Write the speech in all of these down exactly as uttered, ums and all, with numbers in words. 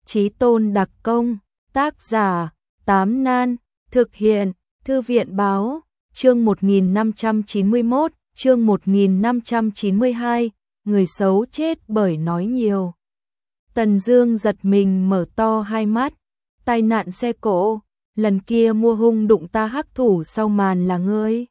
Chí tôn đặc công, tác giả, Tám Nan, thực hiện, Thư viện báo, chương một nghìn năm trăm chín mươi mốt, chương một nghìn năm trăm chín mươi hai, người xấu chết bởi nói nhiều. Tần Dương giật mình mở to hai mắt, tai nạn xe cộ, lần kia mua hung đụng ta hắc thủ sau màn là ngươi.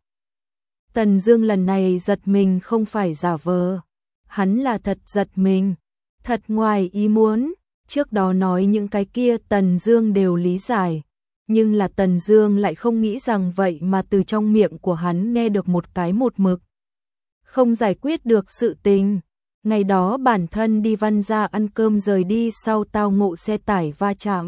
Tần Dương lần này giật mình không phải giả vờ, hắn là thật giật mình, thật ngoài ý muốn, trước đó nói những cái kia Tần Dương đều lý giải, nhưng là Tần Dương lại không nghĩ rằng vậy mà từ trong miệng của hắn nghe được một cái một mực. Không giải quyết được sự tình, ngày đó bản thân đi Văn gia ăn cơm rời đi sau tao ngộ xe tải va chạm,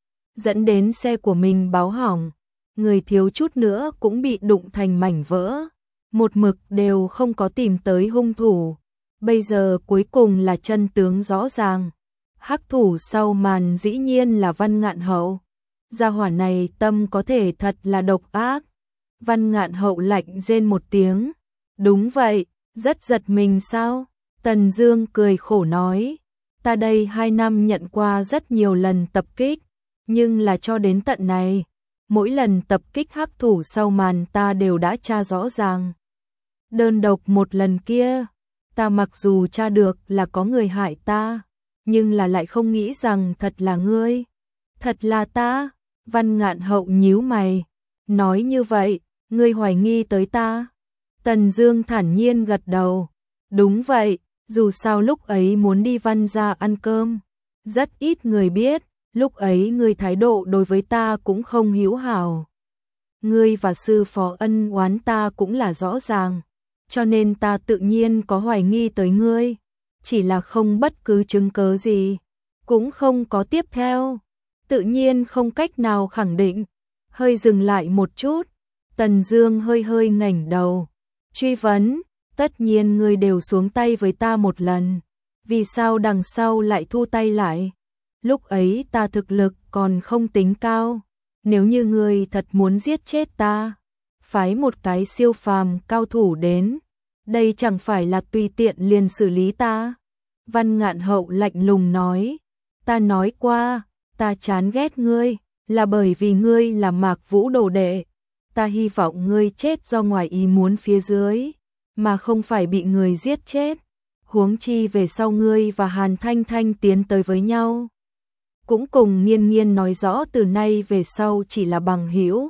dẫn đến xe của mình báo hỏng, người thiếu chút nữa cũng bị đụng thành mảnh vỡ, một mực đều không có tìm tới hung thủ, bây giờ cuối cùng là chân tướng rõ ràng. Hắc thủ sau màn dĩ nhiên là Văn Ngạn Hậu. Gia hỏa này tâm có thể thật là độc ác. Văn Ngạn Hậu lạnh rên một tiếng. Đúng vậy, rất giật mình sao? Tần Dương cười khổ nói. Ta đây hai năm nhận qua rất nhiều lần tập kích, nhưng là cho đến tận này, mỗi lần tập kích hắc thủ sau màn ta đều đã tra rõ ràng. Đơn độc một lần kia, ta mặc dù tra được là có người hại ta, nhưng là lại không nghĩ rằng thật là ngươi, thật là ta. Văn Ngạn Hậu nhíu mày, nói như vậy, ngươi hoài nghi tới ta? Tần Dương thản nhiên gật đầu, đúng vậy, dù sao lúc ấy muốn đi Văn gia ăn cơm, rất ít người biết, lúc ấy ngươi thái độ đối với ta cũng không hữu hảo. Ngươi và sư phó ân oán ta cũng là rõ ràng, cho nên ta tự nhiên có hoài nghi tới ngươi. Chỉ là không bất cứ chứng cớ gì, cũng không có tiếp theo, tự nhiên không cách nào khẳng định. Hơi dừng lại một chút, Tần Dương hơi hơi ngẩng đầu, truy vấn, tất nhiên ngươi đều xuống tay với ta một lần, vì sao đằng sau lại thu tay lại? Lúc ấy ta thực lực còn không tính cao, nếu như ngươi thật muốn giết chết ta, phái một cái siêu phàm cao thủ đến, đây chẳng phải là tùy tiện liền xử lý ta. Văn Ngạn Hậu lạnh lùng nói, ta nói qua, ta chán ghét ngươi, là bởi vì ngươi là Mạc Vũ đồ đệ, ta hy vọng ngươi chết do ngoài ý muốn phía dưới, mà không phải bị người giết chết, huống chi về sau ngươi và Hàn Thanh Thanh tiến tới với nhau, cũng cùng Nghiên Nghiên nói rõ từ nay về sau chỉ là bằng hữu.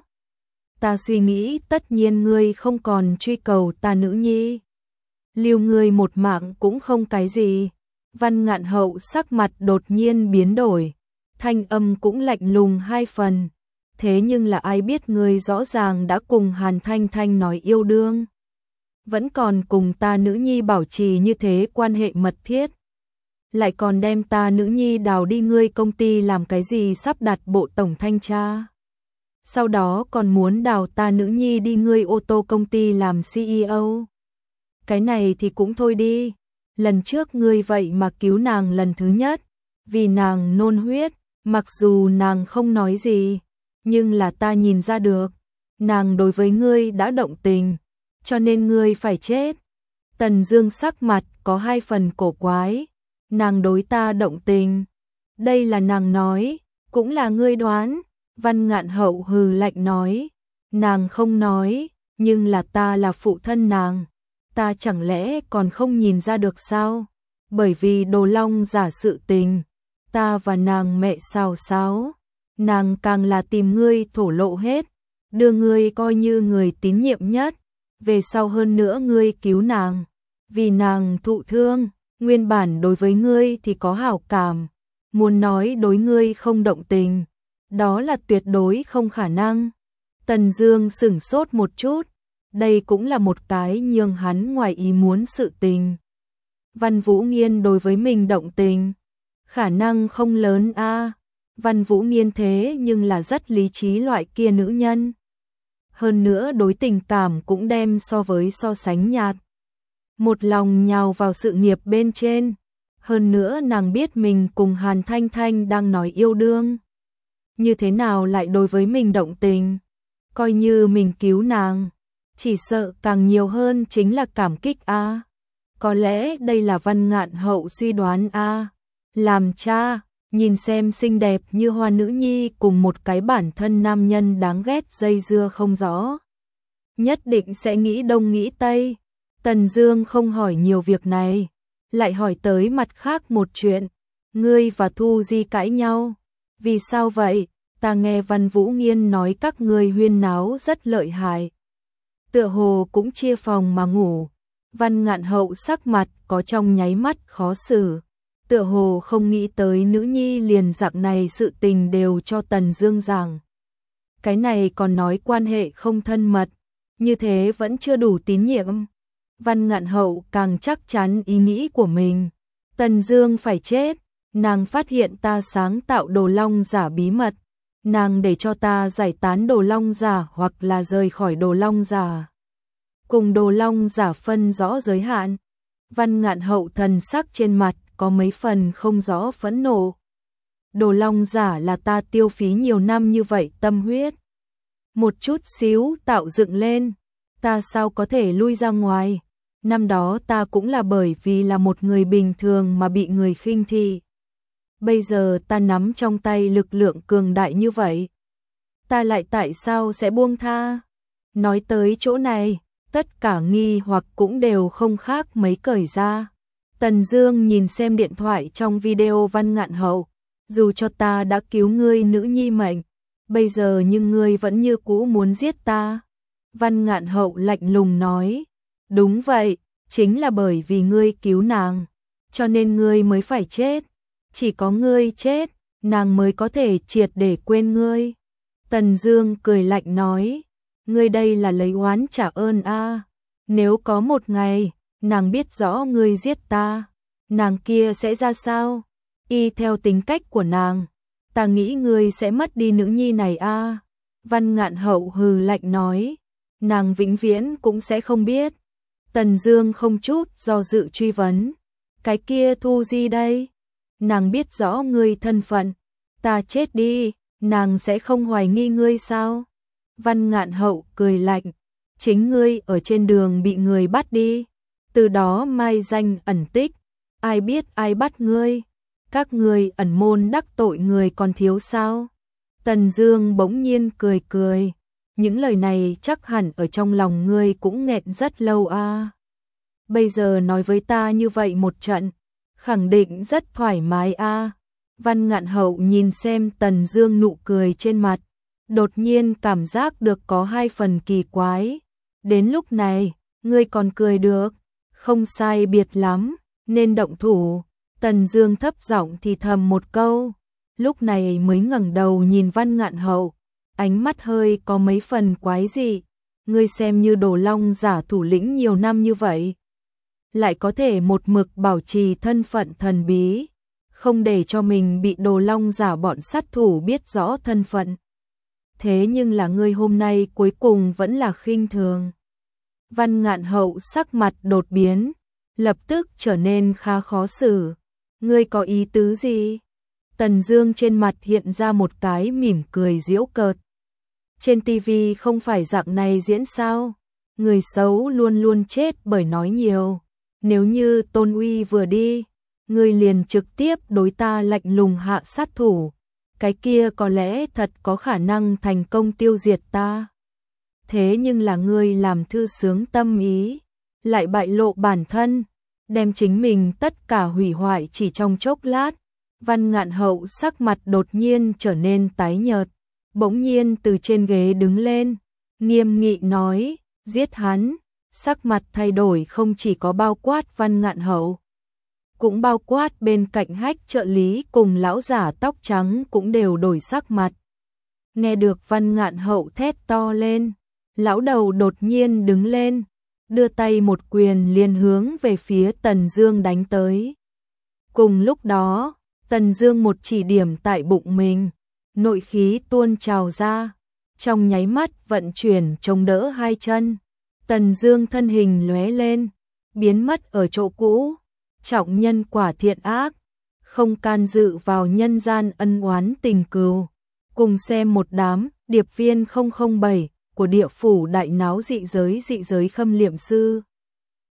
Ta suy nghĩ tất nhiên ngươi không còn truy cầu ta nữ nhi, lưu ngươi một mạng cũng không cái gì. Văn Ngạn Hậu sắc mặt đột nhiên biến đổi, thanh âm cũng lạnh lùng hai phần. Thế nhưng là ai biết ngươi rõ ràng đã cùng Hàn Thanh Thanh nói yêu đương, vẫn còn cùng ta nữ nhi bảo trì như thế quan hệ mật thiết, lại còn đem ta nữ nhi đào đi ngươi công ty làm cái gì sắp đặt bộ tổng thanh tra, sau đó còn muốn đào ta nữ nhi đi ngươi ô tô công ty làm xê e ô. Cái này thì cũng thôi đi, lần trước ngươi vậy mà cứu nàng lần thứ nhất, vì nàng nôn huyết, mặc dù nàng không nói gì, nhưng là ta nhìn ra được, nàng đối với ngươi đã động tình, cho nên ngươi phải chết. Tần Dương sắc mặt có hai phần cổ quái, nàng đối ta động tình, đây là nàng nói, cũng là ngươi đoán. Văn Ngạn Hậu hừ lạnh nói, nàng không nói, nhưng là ta là phụ thân nàng, ta chẳng lẽ còn không nhìn ra được sao? Bởi vì Đồ Long giả sự tình, ta và nàng mẹ xào xáo, nàng càng là tìm ngươi thổ lộ hết, đưa ngươi coi như người tín nhiệm nhất, về sau hơn nữa ngươi cứu nàng, vì nàng thụ thương, nguyên bản đối với ngươi thì có hảo cảm, muốn nói đối ngươi không động tình, đó là tuyệt đối không khả năng. Tần Dương sững sốt một chút, đây cũng là một cái nhường hắn ngoài ý muốn sự tình. Văn Vũ Nghiên đối với mình động tình, khả năng không lớn a. À. Văn Vũ Nghiên thế nhưng là rất lý trí loại kia nữ nhân. Hơn nữa đối tình cảm cũng đem so với so sánh nhạt. Một lòng nhào vào sự nghiệp bên trên. Hơn nữa nàng biết mình cùng Hàn Thanh Thanh đang nói yêu đương. Như thế nào lại đối với mình động tình? Coi như mình cứu nàng, chỉ sợ càng nhiều hơn chính là cảm kích a. À. Có lẽ đây là Văn Ngạn Hậu suy đoán a. À. Làm cha, Nhìn xem xinh đẹp như hoa nữ nhi cùng một cái bản thân nam nhân đáng ghét dây dưa không rõ. Nhất định sẽ nghĩ đông nghĩ tây. Tần Dương không hỏi nhiều việc này, lại hỏi tới mặt khác một chuyện. Ngươi và Thu Di cãi nhau. Vì sao vậy? Ta nghe Văn Vũ Nghiên nói các ngươi huyên náo rất lợi hại. Tựa hồ cũng chia phòng mà ngủ. Văn Ngạn Hậu sắc mặt có trong nháy mắt khó xử. Tựa hồ không nghĩ tới nữ nhi liền dạng này sự tình đều cho Tần Dương giảng. Cái này còn nói quan hệ không thân mật, như thế vẫn chưa đủ tín nhiệm. Văn Ngạn Hậu càng chắc chắn ý nghĩ của mình. Tần Dương phải chết, nàng phát hiện ta sáng tạo đồ long giả bí mật, nàng để cho ta giải tán đồ long giả hoặc là rời khỏi đồ long giả. Cùng đồ long giả phân rõ giới hạn. Văn Ngạn Hậu thần sắc trên mặt có mấy phần không rõ phẫn nộ. Đồ long giả là ta tiêu phí nhiều năm như vậy tâm huyết, một chút xíu tạo dựng lên, ta sao có thể lui ra ngoài. Năm đó ta cũng là bởi vì là một người bình thường mà bị người khinh thị. Bây giờ ta nắm trong tay lực lượng cường đại như vậy, ta lại tại sao sẽ buông tha? Nói tới chỗ này, tất cả nghi hoặc cũng đều không khác mấy cởi ra. Tần Dương nhìn xem điện thoại trong video Văn Ngạn Hậu, dù cho ta đã cứu ngươi nữ nhi mệnh, bây giờ nhưng ngươi vẫn như cũ muốn giết ta. Văn Ngạn Hậu lạnh lùng nói, đúng vậy, chính là bởi vì ngươi cứu nàng, cho nên ngươi mới phải chết. Chỉ có ngươi chết, nàng mới có thể triệt để quên ngươi. Tần Dương cười lạnh nói, ngươi đây là lấy oán trả ơn a. À. Nếu có một ngày, nàng biết rõ ngươi giết ta, nàng kia sẽ ra sao? Y theo tính cách của nàng, ta nghĩ ngươi sẽ mất đi nữ nhi này a. À. Văn Ngạn Hậu hừ lạnh nói, nàng vĩnh viễn cũng sẽ không biết. Tần Dương không chút do dự truy vấn, cái kia Thu Di đây? Nàng biết rõ ngươi thân phận, ta chết đi, nàng sẽ không hoài nghi ngươi sao? Văn Ngạn Hậu cười lạnh, chính ngươi ở trên đường bị người bắt đi, từ đó mai danh ẩn tích, ai biết ai bắt ngươi, các ngươi ẩn môn đắc tội người còn thiếu sao? Tần Dương bỗng nhiên cười cười, những lời này chắc hẳn ở trong lòng ngươi cũng nghẹn rất lâu a. À. Bây giờ nói với ta như vậy một trận, khẳng định rất thoải mái a. À. Văn Ngạn Hậu nhìn xem Tần Dương nụ cười trên mặt, đột nhiên cảm giác được có hai phần kỳ quái. Đến lúc này, ngươi còn cười được, không sai biệt lắm, nên động thủ. Tần Dương thấp giọng thì thầm một câu, lúc này mới ngẩng đầu nhìn Văn Ngạn Hậu, ánh mắt hơi có mấy phần quái dị. Ngươi xem như đồ long giả thủ lĩnh nhiều năm như vậy, lại có thể một mực bảo trì thân phận thần bí, không để cho mình bị đồ long giả bọn sát thủ biết rõ thân phận. Thế nhưng là ngươi hôm nay cuối cùng vẫn là khinh thường. Văn Ngạn Hậu sắc mặt đột biến, lập tức trở nên khá khó xử. Ngươi có ý tứ gì? Tần Dương trên mặt hiện ra một cái mỉm cười giễu cợt. Trên tivi không phải dạng này diễn sao? Người xấu luôn luôn chết bởi nói nhiều. Nếu như Tôn Uy vừa đi, ngươi liền trực tiếp đối ta lạnh lùng hạ sát thủ, cái kia có lẽ thật có khả năng thành công tiêu diệt ta. Thế nhưng là ngươi làm thư sướng tâm ý, lại bại lộ bản thân, đem chính mình tất cả hủy hoại chỉ trong chốc lát. Văn Ngạn Hậu sắc mặt đột nhiên trở nên tái nhợt, bỗng nhiên từ trên ghế đứng lên, nghiêm nghị nói, giết hắn. Sắc mặt thay đổi không chỉ có bao quát Văn Ngạn Hậu, cũng bao quát bên cạnh Hách trợ lý cùng lão giả tóc trắng cũng đều đổi sắc mặt. Nghe được Văn Ngạn Hậu thét to lên, lão đầu đột nhiên đứng lên, đưa tay một quyền liền hướng về phía Tần Dương đánh tới. Cùng lúc đó, Tần Dương một chỉ điểm tại bụng mình, nội khí tuôn trào ra, trong nháy mắt vận chuyển chống đỡ hai chân. Tần Dương thân hình lóe lên, biến mất ở chỗ cũ. Trọng nhân quả thiện ác, không can dự vào nhân gian ân oán tình cừu. Cùng xem một đám điệp viên không không bảy của địa phủ đại náo dị giới dị giới khâm liệm sư.